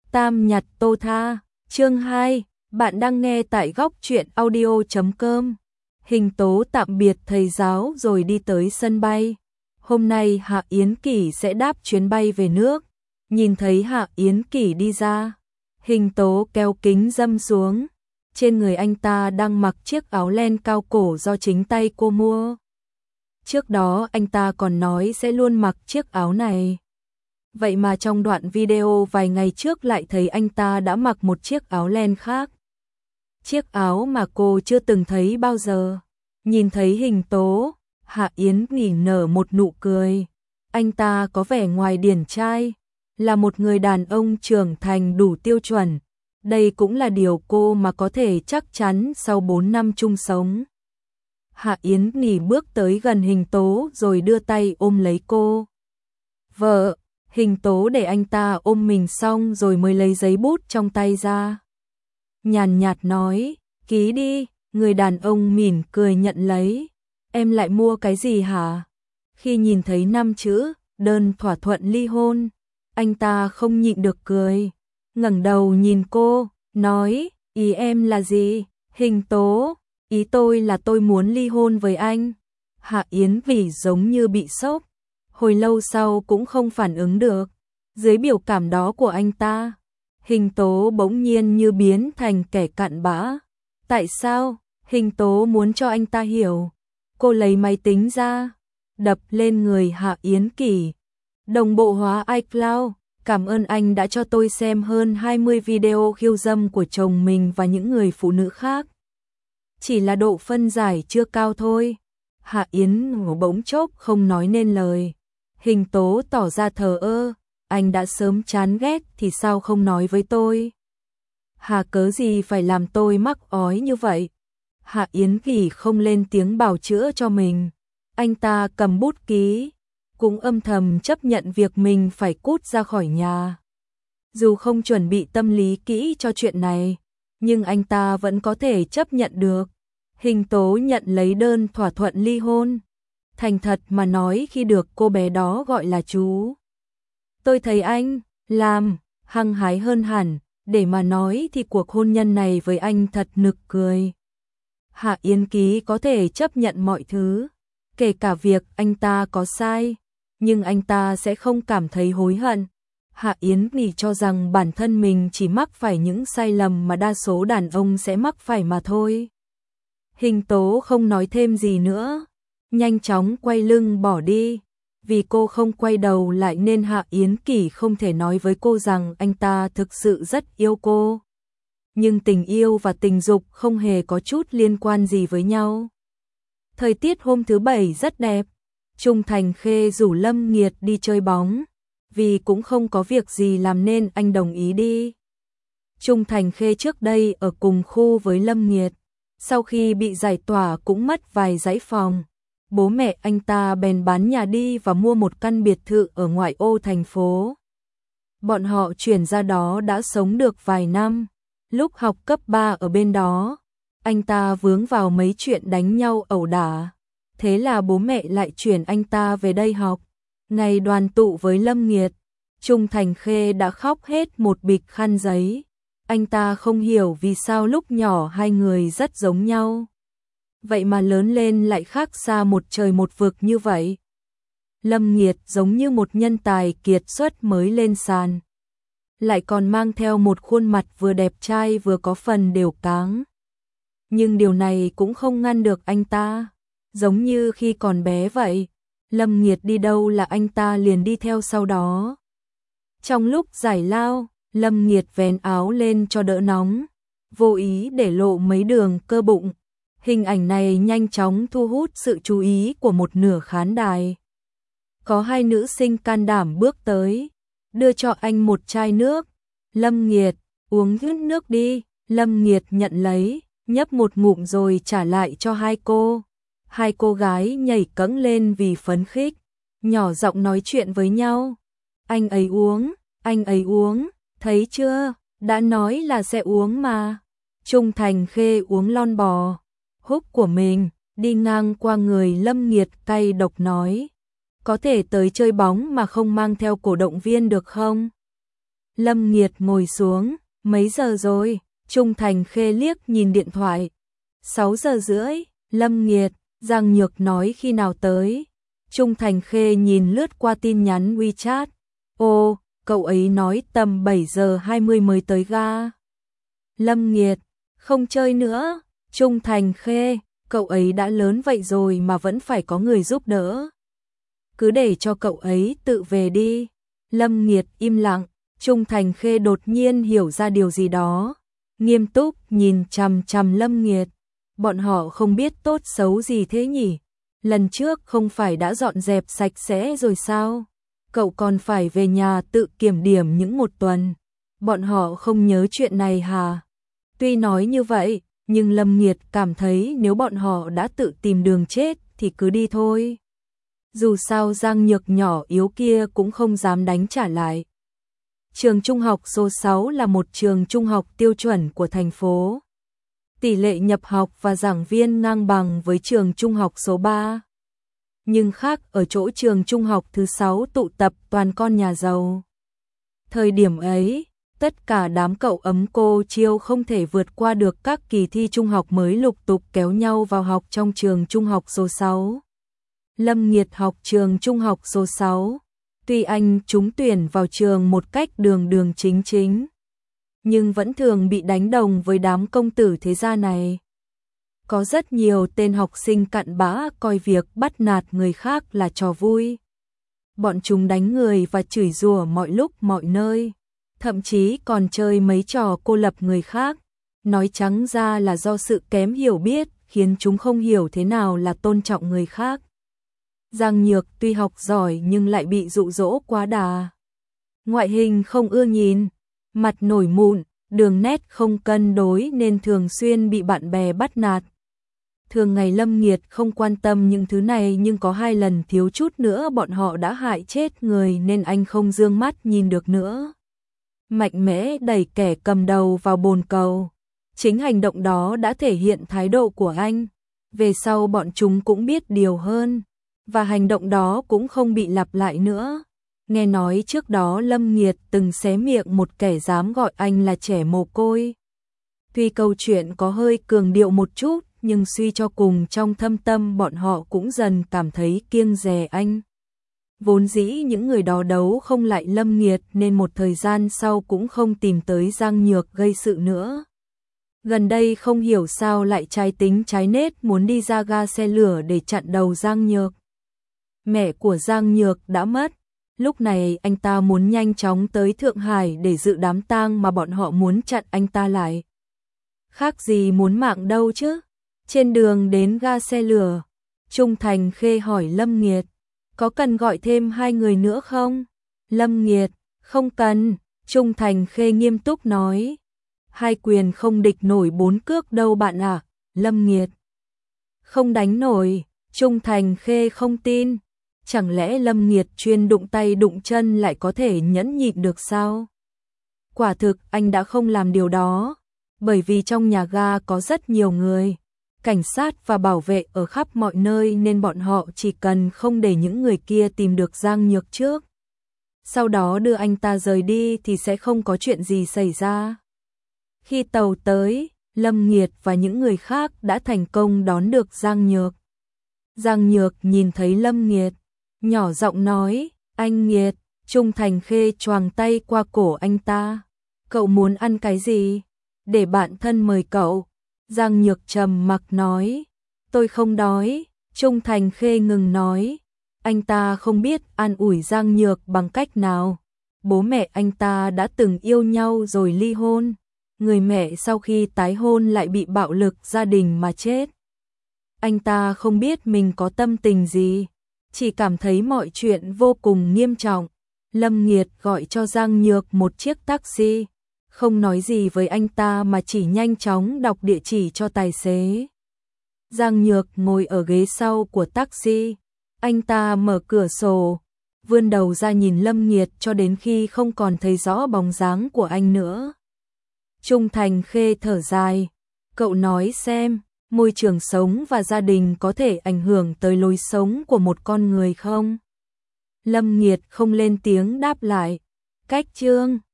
Tam nhật tô tha, chương 2, bạn đang nghe tại góc truyện audio.com. Hình Tố tạm biệt thầy giáo rồi đi tới sân bay. Hôm nay Hạ Yến Kỷ sẽ đáp chuyến bay về nước. Nhìn thấy Hạ Yến Kỷ đi ra, Hình Tố kéo kính râm xuống. Trên người anh ta đang mặc chiếc áo len cao cổ do chính tay cô mua. Trước đó anh ta còn nói sẽ luôn mặc chiếc áo này. Vậy mà trong đoạn video vài ngày trước lại thấy anh ta đã mặc một chiếc áo len khác. Chiếc áo mà cô chưa từng thấy bao giờ. Nhìn thấy Hình Tố, Hạ Yến Kỷ nở một nụ cười. Anh ta có vẻ ngoài điển trai, là một người đàn ông trưởng thành đủ tiêu chuẩn. Đây cũng là điều cô mà có thể chắc chắn sau 4 năm chung sống. Hạ Yến Kỷ bước tới gần Hình Tố rồi đưa tay ôm lấy cô. Vợ, Hình Tố để anh ta ôm mình xong rồi mới lấy giấy bút trong tay ra. Nhàn nhạt nói, ký đi, người đàn ông mỉm cười nhận lấy. Em lại mua cái gì hả? Khi nhìn thấy 5 chữ, đơn thỏa thuận ly hôn, anh ta không nhịn được cười. Ngẩng đầu nhìn cô, nói, ý em là gì? Hình Tố, ý tôi là tôi muốn ly hôn với anh. Hạ Yến Kỷ giống như bị sốc. Hồi lâu sau cũng không phản ứng được. Dưới biểu cảm đó của anh ta, Hình Tố bỗng nhiên như biến thành kẻ cặn bã. Tại sao? Hình Tố muốn cho anh ta hiểu. Cô lấy máy tính ra, đập lên người Hạ Yến Kỷ. Đồng bộ hóa iCloud, cảm ơn anh đã cho tôi xem hơn 20 video khiêu dâm của chồng mình và những người phụ nữ khác. Chỉ là độ phân giải chưa cao thôi. Hạ Yến bỗng chốc không nói nên lời. Hình Tố tỏ ra thờ ơ, anh đã sớm chán ghét thì sao không nói với tôi? Hà cớ gì phải làm tôi mắc ói như vậy? Hạ Yến Kỷ không lên tiếng bào chữa cho mình. Anh ta cầm bút ký, cũng âm thầm chấp nhận việc mình phải cút ra khỏi nhà. Dù không chuẩn bị tâm lý kỹ cho chuyện này, nhưng anh ta vẫn có thể chấp nhận được. Hình Tố nhận lấy đơn thỏa thuận ly hôn. Thành thật mà nói, khi được cô bé đó gọi là chú, tôi thấy anh làm hăng hái hơn hẳn. Để mà nói thì cuộc hôn nhân này với anh thật nực cười. Hạ Yến Kỷ có thể chấp nhận mọi thứ, kể cả việc anh ta có sai, nhưng anh ta sẽ không cảm thấy hối hận. Hạ Yến Kỷ cho rằng bản thân mình chỉ mắc phải những sai lầm mà đa số đàn ông sẽ mắc phải mà thôi. Hình Tố không nói thêm gì nữa, nhanh chóng quay lưng bỏ đi. Vì cô không quay đầu lại nên Hạ Yến Kỷ không thể nói với cô rằng anh ta thực sự rất yêu cô. Nhưng tình yêu và tình dục không hề có chút liên quan gì với nhau. Thời tiết hôm thứ Bảy rất đẹp. Trung Thành Khê rủ Lâm Nghiệt đi chơi bóng. Vì cũng không có việc gì làm nên anh đồng ý đi. Trung Thành Khê trước đây ở cùng khu với Lâm Nghiệt. Sau khi bị giải tỏa cũng mất vài dãy phòng. Bố mẹ anh ta bèn bán nhà đi và mua một căn biệt thự ở ngoại ô thành phố. Bọn họ chuyển ra đó đã sống được vài năm. Lúc học cấp 3 ở bên đó, anh ta vướng vào mấy chuyện đánh nhau ẩu đả. Thế là bố mẹ lại chuyển anh ta về đây học. Ngày đoàn tụ với Lâm Nghiệt, Trung Thành Khê đã khóc hết một bịch khăn giấy. Anh ta không hiểu vì sao lúc nhỏ hai người rất giống nhau. Vậy mà lớn lên lại khác xa một trời một vực như vậy. Lâm Nghiệt giống như một nhân tài kiệt xuất mới lên sàn. Lại còn mang theo một khuôn mặt vừa đẹp trai vừa có phần đều cáng. Nhưng điều này cũng không ngăn được anh ta. Giống như khi còn bé vậy, Lâm Nghiệt đi đâu là anh ta liền đi theo sau đó. Trong lúc giải lao, Lâm Nghiệt vén áo lên cho đỡ nóng, vô ý để lộ mấy đường cơ bụng. Hình ảnh này nhanh chóng thu hút sự chú ý của một nửa khán đài. Có hai nữ sinh can đảm bước tới, đưa cho anh một chai nước. Lâm Nghiệt, uống hết nước đi. Lâm Nghiệt nhận lấy, nhấp một ngụm rồi trả lại cho hai cô. Hai cô gái nhảy cẫng lên vì phấn khích, nhỏ giọng nói chuyện với nhau. Anh ấy uống, thấy chưa, đã nói là sẽ uống mà. Trung Thành Khê uống lon bò húc của mình, đi ngang qua người Lâm Nghiệt cay độc nói. Có thể tới chơi bóng mà không mang theo cổ động viên được không? Lâm Nghiệt ngồi xuống, mấy giờ rồi? Trung Thành Khê liếc nhìn điện thoại. 6 giờ rưỡi, Lâm Nghiệt, Giang Nhược nói khi nào tới? Trung Thành Khê nhìn lướt qua tin nhắn WeChat. Ồ, cậu ấy nói tầm 7 giờ 20 mới tới ga. Lâm Nghiệt, không chơi nữa. Trung Thành Khê, cậu ấy đã lớn vậy rồi mà vẫn phải có người giúp đỡ. Cứ để cho cậu ấy tự về đi. Lâm Nghiệt im lặng, Trung Thành Khê đột nhiên hiểu ra điều gì đó. Nghiêm túc nhìn chằm chằm Lâm Nghiệt. Bọn họ không biết tốt xấu gì thế nhỉ? Lần trước không phải đã dọn dẹp sạch sẽ rồi sao? Cậu còn phải về nhà tự kiểm điểm những một tuần. Bọn họ không nhớ chuyện này hả? Tuy nói như vậy, nhưng Lâm Nghiệt cảm thấy nếu bọn họ đã tự tìm đường chết thì cứ đi thôi. Dù sao Giang Nhược nhỏ yếu kia cũng không dám đánh trả lại. Trường trung học số 6 là một trường trung học tiêu chuẩn của thành phố. Tỷ lệ nhập học và giảng viên ngang bằng với trường trung học số 3. Nhưng khác ở chỗ trường trung học thứ 6 tụ tập toàn con nhà giàu. Thời điểm ấy, tất cả đám cậu ấm cô chiêu không thể vượt qua được các kỳ thi trung học mới lục tục kéo nhau vào học trong trường trung học số 6. Lâm Nghiệt học trường trung học số 6. Tuy anh trúng tuyển vào trường một cách đường đường chính chính, nhưng vẫn thường bị đánh đồng với đám công tử thế gia này. Có rất nhiều tên học sinh cặn bã coi việc bắt nạt người khác là trò vui. Bọn chúng đánh người và chửi rủa mọi lúc mọi nơi, thậm chí còn chơi mấy trò cô lập người khác. Nói trắng ra là do sự kém hiểu biết khiến chúng không hiểu thế nào là tôn trọng người khác. Giang Nhược tuy học giỏi nhưng lại bị dụ dỗ quá đà. Ngoại hình không ưa nhìn, mặt nổi mụn, đường nét không cân đối nên thường xuyên bị bạn bè bắt nạt. Thường ngày Lâm Nghiệt không quan tâm những thứ này, nhưng có 2 lần thiếu chút nữa bọn họ đã hại chết người nên anh không dương mắt nhìn được nữa. Mạnh mẽ đẩy kẻ cầm đầu vào bồn cầu. Chính hành động đó đã thể hiện thái độ của anh. Về sau bọn chúng cũng biết điều hơn, và hành động đó cũng không bị lặp lại nữa. Nghe nói trước đó Lâm Nghiệt từng xé miệng một kẻ dám gọi anh là trẻ mồ côi. Tuy câu chuyện có hơi cường điệu một chút, nhưng suy cho cùng trong thâm tâm bọn họ cũng dần cảm thấy kiêng dè anh. Vốn dĩ những người đó đấu không lại Lâm Nghiệt nên một thời gian sau cũng không tìm tới Giang Nhược gây sự nữa. Gần đây không hiểu sao lại trái tính trái nết muốn đi ra ga xe lửa để chặn đầu Giang Nhược. Mẹ của Giang Nhược đã mất. Lúc này anh ta muốn nhanh chóng tới Thượng Hải để dự đám tang mà bọn họ muốn chặn anh ta lại. Khác gì muốn mạng đâu chứ. Trên đường đến ga xe lửa, Trung Thành Khê hỏi Lâm Nghiệt, có cần gọi thêm 2 người nữa không? Lâm Nghiệt, không cần. Trung Thành Khê nghiêm túc nói, 2 quyền không địch nổi 4 cước đâu bạn ạ. Lâm Nghiệt, không đánh nổi. Trung Thành Khê không tin. Chẳng lẽ Lâm Nghiệt chuyên đụng tay đụng chân lại có thể nhẫn nhịn được sao? Quả thực anh đã không làm điều đó, bởi vì trong nhà ga có rất nhiều người, cảnh sát và bảo vệ ở khắp mọi nơi nên bọn họ chỉ cần không để những người kia tìm được Giang Nhược trước, sau đó đưa anh ta rời đi thì sẽ không có chuyện gì xảy ra. Khi tàu tới, Lâm Nghiệt và những người khác đã thành công đón được Giang Nhược. Giang Nhược nhìn thấy Lâm Nghiệt, nhỏ giọng nói, anh Nghiệt. Trung Thành Khê choàng tay qua cổ anh ta. Cậu muốn ăn cái gì? Để bạn thân mời cậu. Giang Nhược trầm mặc nói, tôi không đói. Trung Thành Khê ngừng nói, anh ta không biết an ủi Giang Nhược bằng cách nào. Bố mẹ anh ta đã từng yêu nhau rồi ly hôn. Người mẹ sau khi tái hôn lại bị bạo lực gia đình mà chết. Anh ta không biết mình có tâm tình gì, chỉ cảm thấy mọi chuyện vô cùng nghiêm trọng. Lâm Nghiệt gọi cho Giang Nhược một chiếc taxi, không nói gì với anh ta mà chỉ nhanh chóng đọc địa chỉ cho tài xế. Giang Nhược ngồi ở ghế sau của taxi, anh ta mở cửa sổ, vươn đầu ra nhìn Lâm Nghiệt cho đến khi không còn thấy rõ bóng dáng của anh nữa. Trung Thành Khê thở dài, cậu nói xem, môi trường sống và gia đình có thể ảnh hưởng tới lối sống của một con người không? Lâm Nghiệt không lên tiếng đáp lại. Cách chương